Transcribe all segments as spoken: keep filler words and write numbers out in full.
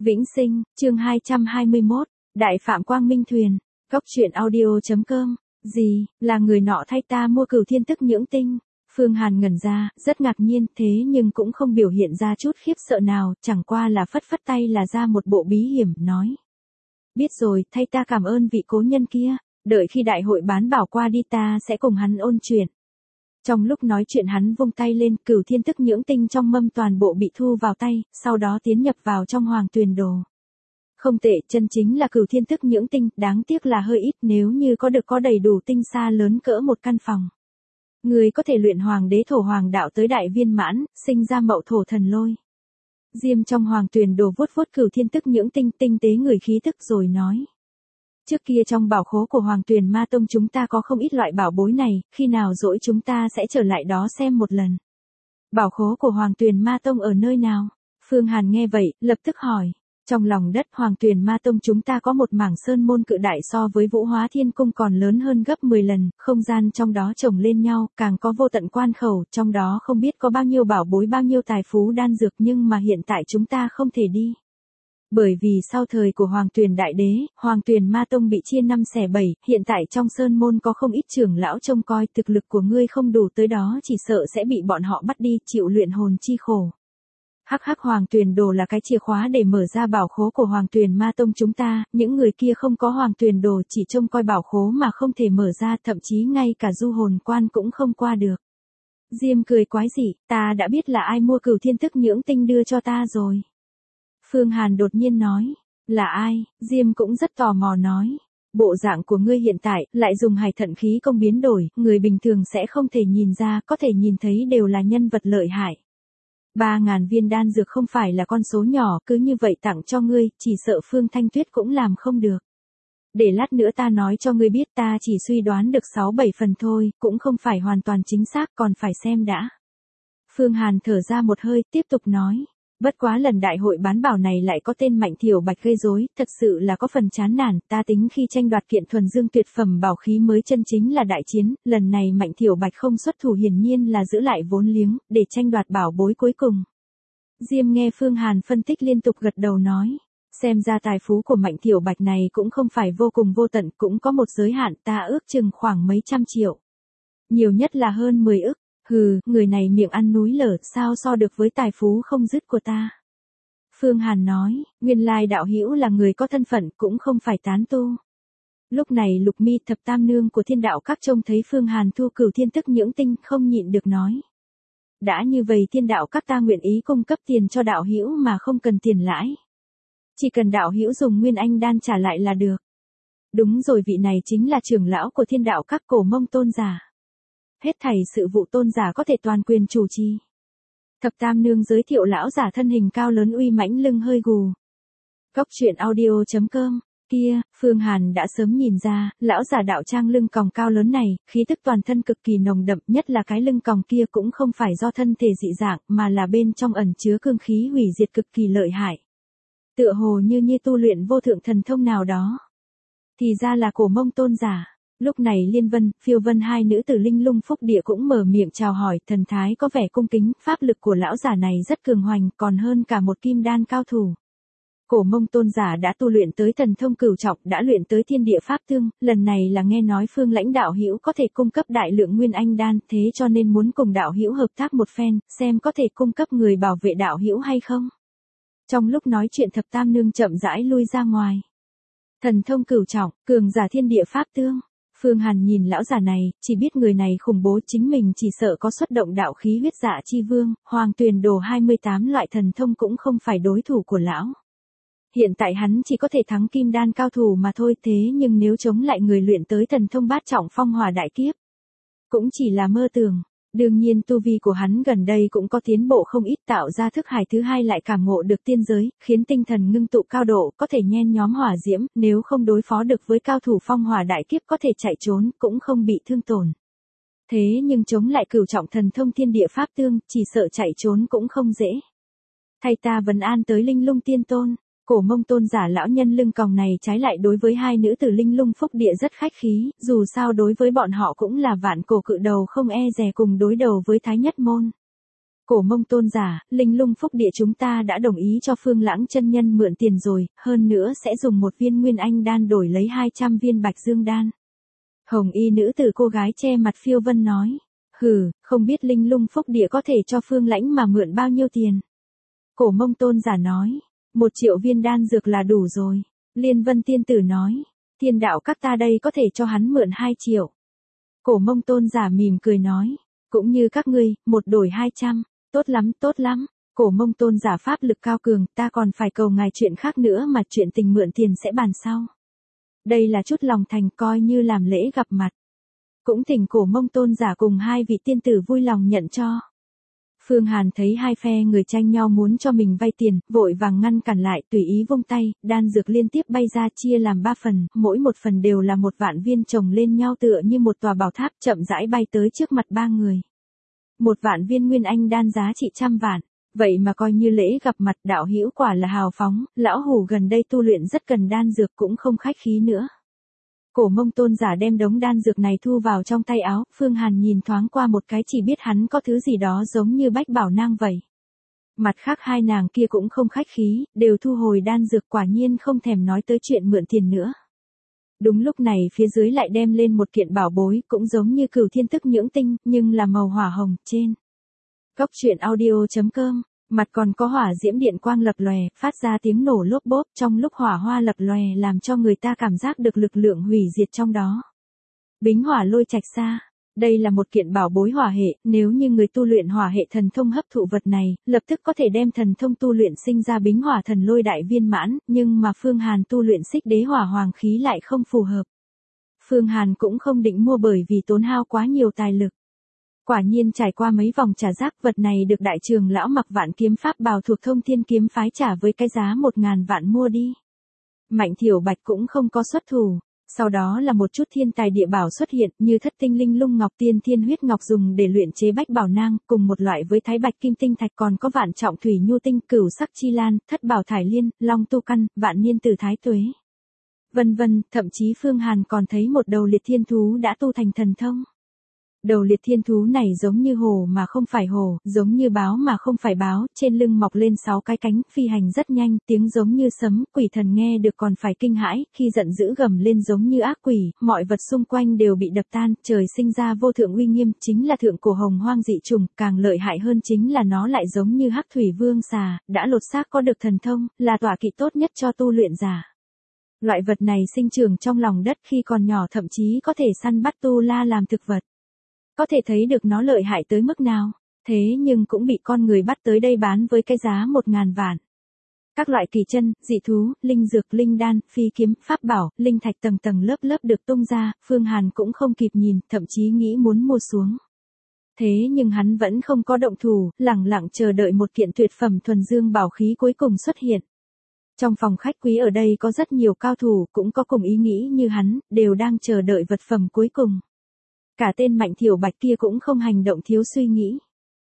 Vĩnh Sinh, chương hai trăm hai mươi mốt, Đại Phạm Quang Minh Thuyền, Cốc truyện audio.com, gì, là người nọ thay ta mua Cửu Thiên Tức Nhưỡng Tinh. Phương Hàn ngẩn ra, rất ngạc nhiên, thế nhưng cũng không biểu hiện ra chút khiếp sợ nào, chẳng qua là phất phất tay là ra một bộ bí hiểm, nói. Biết rồi, thay ta cảm ơn vị cố nhân kia, đợi khi đại hội bán bảo qua đi ta sẽ cùng hắn ôn chuyện. Trong lúc nói chuyện hắn vung tay lên, Cửu Thiên Tức Nhưỡng Tinh trong mâm toàn bộ bị thu vào tay, sau đó tiến nhập vào trong Hoàng Tuyền Đồ. Không tệ, chân chính là Cửu Thiên Tức Nhưỡng Tinh, đáng tiếc là hơi ít, nếu như có được có đầy đủ tinh sa lớn cỡ một căn phòng. Người có thể luyện Hoàng Đế Thổ Hoàng Đạo tới đại viên mãn, sinh ra Mậu Thổ Thần Lôi. Diêm trong Hoàng Tuyền Đồ vuốt vuốt Cửu Thiên Tức Nhưỡng Tinh, tinh tế người khí tức rồi nói. Trước kia trong bảo khố của Hoàng Tuyền Ma Tông chúng ta có không ít loại bảo bối này, khi nào rỗi chúng ta sẽ trở lại đó xem một lần. Bảo khố của Hoàng Tuyền Ma Tông ở nơi nào? Phương Hàn nghe vậy, lập tức hỏi. Trong lòng đất Hoàng Tuyền Ma Tông chúng ta có một mảng sơn môn cự đại so với Vũ Hóa Thiên Cung còn lớn hơn gấp mười lần, không gian trong đó chồng lên nhau, càng có vô tận quan khẩu, trong đó không biết có bao nhiêu bảo bối bao nhiêu tài phú đan dược nhưng mà hiện tại chúng ta không thể đi. Bởi vì sau thời của Hoàng Tuyền Đại Đế, Hoàng Tuyền Ma Tông bị chia năm xẻ bảy, hiện tại trong sơn môn có không ít trưởng lão trông coi, thực lực của ngươi không đủ tới đó chỉ sợ sẽ bị bọn họ bắt đi, chịu luyện hồn chi khổ. Hắc hắc, Hoàng Tuyền Đồ là cái chìa khóa để mở ra bảo khố của Hoàng Tuyền Ma Tông chúng ta, những người kia không có Hoàng Tuyền Đồ chỉ trông coi bảo khố mà không thể mở ra, thậm chí ngay cả du hồn quan cũng không qua được. Diêm cười quái dị, ta đã biết là ai mua Cửu Thiên Tức Nhưỡng Tinh đưa cho ta rồi. Phương Hàn đột nhiên nói, là ai? Diêm cũng rất tò mò nói. Bộ dạng của ngươi hiện tại, lại dùng hải thận khí công biến đổi, người bình thường sẽ không thể nhìn ra, có thể nhìn thấy đều là nhân vật lợi hại. Ba ngàn viên đan dược không phải là con số nhỏ, cứ như vậy tặng cho ngươi, chỉ sợ Phương Thanh Tuyết cũng làm không được. Để lát nữa ta nói cho ngươi biết, ta chỉ suy đoán được sáu bảy phần thôi, cũng không phải hoàn toàn chính xác, còn phải xem đã. Phương Hàn thở ra một hơi, tiếp tục nói. Bất quá lần đại hội bán bảo này lại có tên Mạnh Thiểu Bạch gây rối, thật sự là có phần chán nản, ta tính khi tranh đoạt kiện thuần dương tuyệt phẩm bảo khí mới chân chính là đại chiến, lần này Mạnh Thiểu Bạch không xuất thủ hiển nhiên là giữ lại vốn liếng, để tranh đoạt bảo bối cuối cùng. Diêm nghe Phương Hàn phân tích liên tục gật đầu nói, xem ra tài phú của Mạnh Thiểu Bạch này cũng không phải vô cùng vô tận, cũng có một giới hạn, ta ước chừng khoảng mấy trăm triệu. Nhiều nhất là hơn mười ức. Hừ, người này miệng ăn núi lở, sao so được với tài phú không dứt của ta. Phương Hàn nói, nguyên lai đạo hữu là người có thân phận, cũng không phải tán tu. Lúc này Lục Mi Thập Tam Nương của Thiên Đạo Các trông thấy Phương Hàn thu Cửu Thiên Tức Nhưỡng Tinh, không nhịn được nói. Đã như vậy Thiên Đạo Các ta nguyện ý cung cấp tiền cho đạo hữu mà không cần tiền lãi. Chỉ cần đạo hữu dùng Nguyên Anh đan trả lại là được. Đúng rồi, vị này chính là trưởng lão của Thiên Đạo Các Cổ Mông tôn giả. Hết thảy sự vụ tôn giả có thể toàn quyền chủ trì. Thập Tam Nương giới thiệu lão giả thân hình cao lớn uy mãnh lưng hơi gù. Cốc truyện audio.com, kia, Phương Hàn đã sớm nhìn ra, lão giả đạo trang lưng còng cao lớn này, khí tức toàn thân cực kỳ nồng đậm, nhất là cái lưng còng kia cũng không phải do thân thể dị dạng, mà là bên trong ẩn chứa cương khí hủy diệt cực kỳ lợi hại. Tựa hồ như như tu luyện vô thượng thần thông nào đó. Thì ra là Cổ Mông tôn giả. Lúc này Liên Vân, Phiêu Vân hai nữ tử Linh Lung Phúc Địa cũng mở miệng chào hỏi, thần thái có vẻ cung kính, pháp lực của lão giả này rất cường hoành, còn hơn cả một kim đan cao thủ. Cổ Mông tôn giả đã tu luyện tới thần thông cửu trọng, đã luyện tới thiên địa pháp tương, lần này là nghe nói Phương lãnh đạo hữu có thể cung cấp đại lượng Nguyên Anh đan, thế cho nên muốn cùng đạo hữu hợp tác một phen, xem có thể cung cấp người bảo vệ đạo hữu hay không. Trong lúc nói chuyện Thập Tam Nương chậm rãi lui ra ngoài. Thần thông cửu trọng, cường giả thiên địa pháp tương. Phương Hàn nhìn lão già này, chỉ biết người này khủng bố, chính mình chỉ sợ có xuất động đạo khí huyết dạ chi vương, Hoàng Tuyền Đồ hai mươi tám loại thần thông cũng không phải đối thủ của lão. Hiện tại hắn chỉ có thể thắng kim đan cao thủ mà thôi, thế nhưng nếu chống lại người luyện tới thần thông bát trọng phong hỏa đại kiếp, cũng chỉ là mơ tưởng. Đương nhiên tu vi của hắn gần đây cũng có tiến bộ không ít, tạo ra thức hải thứ hai lại cảm ngộ được tiên giới, khiến tinh thần ngưng tụ cao độ, có thể nhen nhóm hỏa diễm, nếu không đối phó được với cao thủ phong hỏa đại kiếp có thể chạy trốn, cũng không bị thương tổn. Thế nhưng chống lại cửu trọng thần thông thiên địa pháp tương, chỉ sợ chạy trốn cũng không dễ. Thay ta vấn an tới Linh Lung Tiên Tôn. Cổ Mông tôn giả lão nhân lưng còng này trái lại đối với hai nữ tử Linh Lung Phúc Địa rất khách khí, dù sao đối với bọn họ cũng là vạn cổ cự đầu không e dè cùng đối đầu với Thái Nhất Môn. Cổ Mông tôn giả, Linh Lung Phúc Địa chúng ta đã đồng ý cho Phương Lãng chân nhân mượn tiền rồi, hơn nữa sẽ dùng một viên Nguyên Anh đan đổi lấy hai trăm viên Bạch Dương đan. Hồng y nữ tử cô gái che mặt phiêu vân nói. Hừ, không biết Linh Lung Phúc Địa có thể cho Phương Lãnh mà mượn bao nhiêu tiền. Cổ Mông tôn giả nói. Một triệu viên đan dược là đủ rồi. Liên Vân tiên tử nói. Thiên đạo các ta đây có thể cho hắn mượn hai triệu. Cổ Mông tôn giả mỉm cười nói. Cũng như các ngươi, một đổi hai trăm. Tốt lắm, tốt lắm. Cổ Mông tôn giả pháp lực cao cường, ta còn phải cầu ngài chuyện khác nữa mà chuyện tình mượn tiền sẽ bàn sau. Đây là chút lòng thành coi như làm lễ gặp mặt. Cũng thỉnh Cổ Mông tôn giả cùng hai vị tiên tử vui lòng nhận cho. Phương Hàn thấy hai phe người tranh nhau muốn cho mình vay tiền, vội vàng ngăn cản lại, tùy ý vung tay, đan dược liên tiếp bay ra chia làm ba phần, mỗi một phần đều là một vạn viên chồng lên nhau tựa như một tòa bảo tháp chậm rãi bay tới trước mặt ba người. Một vạn viên Nguyên Anh đan giá trị trăm vạn, vậy mà coi như lễ gặp mặt đạo hữu quả là hào phóng, lão hủ gần đây tu luyện rất cần đan dược cũng không khách khí nữa. Cổ Mông tôn giả đem đống đan dược này thu vào trong tay áo, Phương Hàn nhìn thoáng qua một cái chỉ biết hắn có thứ gì đó giống như bách bảo nang vậy. Mặt khác hai nàng kia cũng không khách khí, đều thu hồi đan dược quả nhiên không thèm nói tới chuyện mượn tiền nữa. Đúng lúc này phía dưới lại đem lên một kiện bảo bối cũng giống như Cửu Thiên Tức Nhưỡng Tinh, nhưng là màu hỏa hồng trên. Cốc truyện audio chấm com, mặt còn có hỏa diễm điện quang lập lòe, phát ra tiếng nổ lốp bốp trong lúc hỏa hoa lập lòe làm cho người ta cảm giác được lực lượng hủy diệt trong đó. Bính hỏa lôi trạch xa. Đây là một kiện bảo bối hỏa hệ, nếu như người tu luyện hỏa hệ thần thông hấp thụ vật này, lập tức có thể đem thần thông tu luyện sinh ra bính hỏa thần lôi đại viên mãn, nhưng mà Phương Hàn tu luyện xích đế hỏa hoàng khí lại không phù hợp. Phương Hàn cũng không định mua bởi vì tốn hao quá nhiều tài lực. Quả nhiên trải qua mấy vòng trả giác vật này được đại trường lão mặc vạn kiếm pháp bào thuộc thông thiên kiếm phái trả với cái giá một ngàn vạn mua đi. Mạnh Thiểu Bạch cũng không có xuất thủ. Sau đó là một chút thiên tài địa bảo xuất hiện như thất tinh linh lung ngọc tiên thiên huyết ngọc dùng để luyện chế bách bảo nang, cùng một loại với thái bạch kim tinh thạch còn có vạn trọng thủy nhu tinh cửu sắc chi lan, thất bảo thải liên, long tu căn, vạn niên tử thái tuế. Vân vân, thậm chí Phương Hàn còn thấy một đầu liệt thiên thú đã tu thành thần thông. Đầu liệt thiên thú này giống như hổ mà không phải hổ, giống như báo mà không phải báo, trên lưng mọc lên sáu cái cánh, phi hành rất nhanh, tiếng giống như sấm, quỷ thần nghe được còn phải kinh hãi, khi giận dữ gầm lên giống như ác quỷ, mọi vật xung quanh đều bị đập tan, trời sinh ra vô thượng uy nghiêm, chính là thượng cổ hồng hoang dị trùng, càng lợi hại hơn chính là nó lại giống như hắc thủy vương xà, đã lột xác có được thần thông, là tọa kỵ tốt nhất cho tu luyện giả. Loại vật này sinh trưởng trong lòng đất khi còn nhỏ thậm chí có thể săn bắt tu la làm thực vật. Có thể thấy được nó lợi hại tới mức nào, thế nhưng cũng bị con người bắt tới đây bán với cái giá một ngàn vạn. Các loại kỳ chân, dị thú, linh dược, linh đan, phi kiếm, pháp bảo, linh thạch tầng tầng lớp lớp được tung ra, Phương Hàn cũng không kịp nhìn, thậm chí nghĩ muốn mua xuống. Thế nhưng hắn vẫn không có động thủ, lẳng lặng chờ đợi một kiện tuyệt phẩm thuần dương bảo khí cuối cùng xuất hiện. Trong phòng khách quý ở đây có rất nhiều cao thủ, cũng có cùng ý nghĩ như hắn, đều đang chờ đợi vật phẩm cuối cùng. Cả tên Mạnh Thiểu Bạch kia cũng không hành động thiếu suy nghĩ.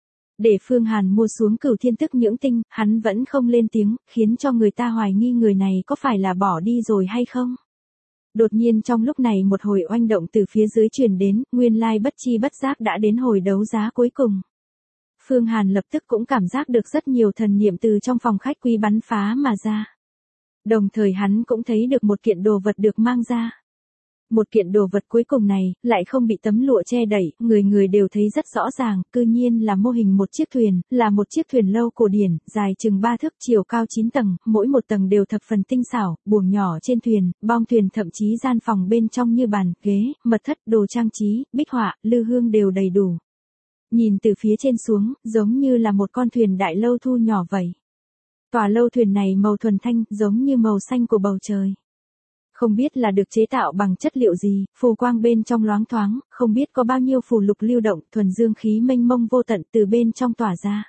Để Phương Hàn mua xuống Cửu Thiên Tức Nhưỡng Tinh, hắn vẫn không lên tiếng, khiến cho người ta hoài nghi người này có phải là bỏ đi rồi hay không. Đột nhiên trong lúc này một hồi oanh động từ phía dưới truyền đến, nguyên lai bất chi bất giác đã đến hồi đấu giá cuối cùng. Phương Hàn lập tức cũng cảm giác được rất nhiều thần niệm từ trong phòng khách quý bắn phá mà ra. Đồng thời hắn cũng thấy được một kiện đồ vật được mang ra. Một kiện đồ vật cuối cùng này, lại không bị tấm lụa che đẩy, người người đều thấy rất rõ ràng, cư nhiên là mô hình một chiếc thuyền, là một chiếc thuyền lâu cổ điển, dài chừng ba thước, chiều cao chín tầng, mỗi một tầng đều thập phần tinh xảo, buồng nhỏ trên thuyền, bong thuyền thậm chí gian phòng bên trong như bàn, ghế, mật thất, đồ trang trí, bích họa, lư hương đều đầy đủ. Nhìn từ phía trên xuống, giống như là một con thuyền đại lâu thu nhỏ vậy. Tòa lâu thuyền này màu thuần thanh, giống như màu xanh của bầu trời. Không biết là được chế tạo bằng chất liệu gì, phù quang bên trong loáng thoáng, không biết có bao nhiêu phù lục lưu động, thuần dương khí mênh mông vô tận từ bên trong tỏa ra.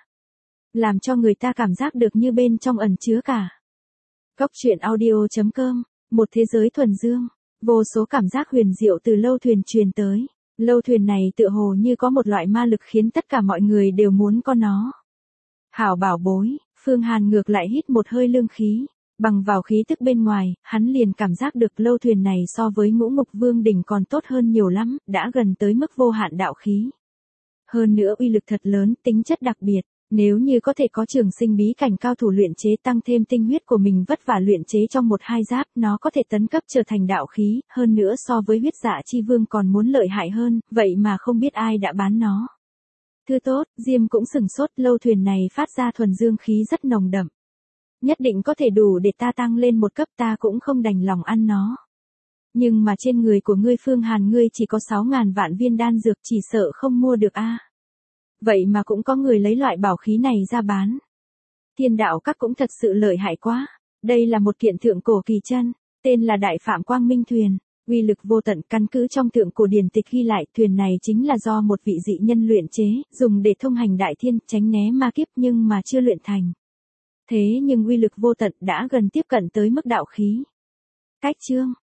Làm cho người ta cảm giác được như bên trong ẩn chứa cả. Cốc truyện audio chấm com, một thế giới thuần dương, vô số cảm giác huyền diệu từ lâu thuyền truyền tới. Lâu thuyền này tựa hồ như có một loại ma lực khiến tất cả mọi người đều muốn có nó. Hảo bảo bối, Phương Hàn ngược lại hít một hơi lương khí. Bằng vào khí tức bên ngoài, hắn liền cảm giác được lâu thuyền này so với Ngũ Ngục Vương đỉnh còn tốt hơn nhiều lắm, đã gần tới mức vô hạn đạo khí. Hơn nữa uy lực thật lớn, tính chất đặc biệt, Nếu như có thể có trường sinh bí cảnh cao thủ luyện chế tăng thêm tinh huyết của mình vất vả luyện chế trong một hai giáp, nó có thể tấn cấp trở thành đạo khí, hơn nữa so với huyết dạ chi vương còn muốn lợi hại hơn, vậy mà không biết ai đã bán nó. Thư tốt, Diêm cũng sừng sốt, lâu thuyền này phát ra thuần dương khí rất nồng đậm. Nhất định có thể đủ để ta tăng lên một cấp, ta cũng không đành lòng ăn nó. Nhưng mà trên người của ngươi Phương Hàn ngươi chỉ có sáu ngàn vạn viên đan dược, chỉ sợ không mua được a. Vậy mà cũng có người lấy loại bảo khí này ra bán. Thiên đạo các cũng thật sự lợi hại quá. Đây là một kiện thượng cổ kỳ chân, tên là Đại Phạm Quang Minh Thuyền, uy lực vô tận, căn cứ trong thượng cổ điển tịch ghi lại, thuyền này chính là do một vị dị nhân luyện chế, dùng để thông hành đại thiên, tránh né ma kiếp nhưng mà chưa luyện thành. Thế nhưng uy lực vô tận đã gần tiếp cận tới mức đạo khí. Cách chương